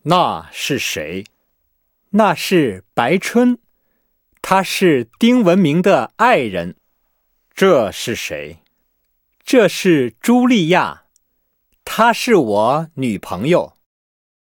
那是谁？那是白春，她是丁文明的爱人。这是谁？这是茱莉亚，她是我女朋友。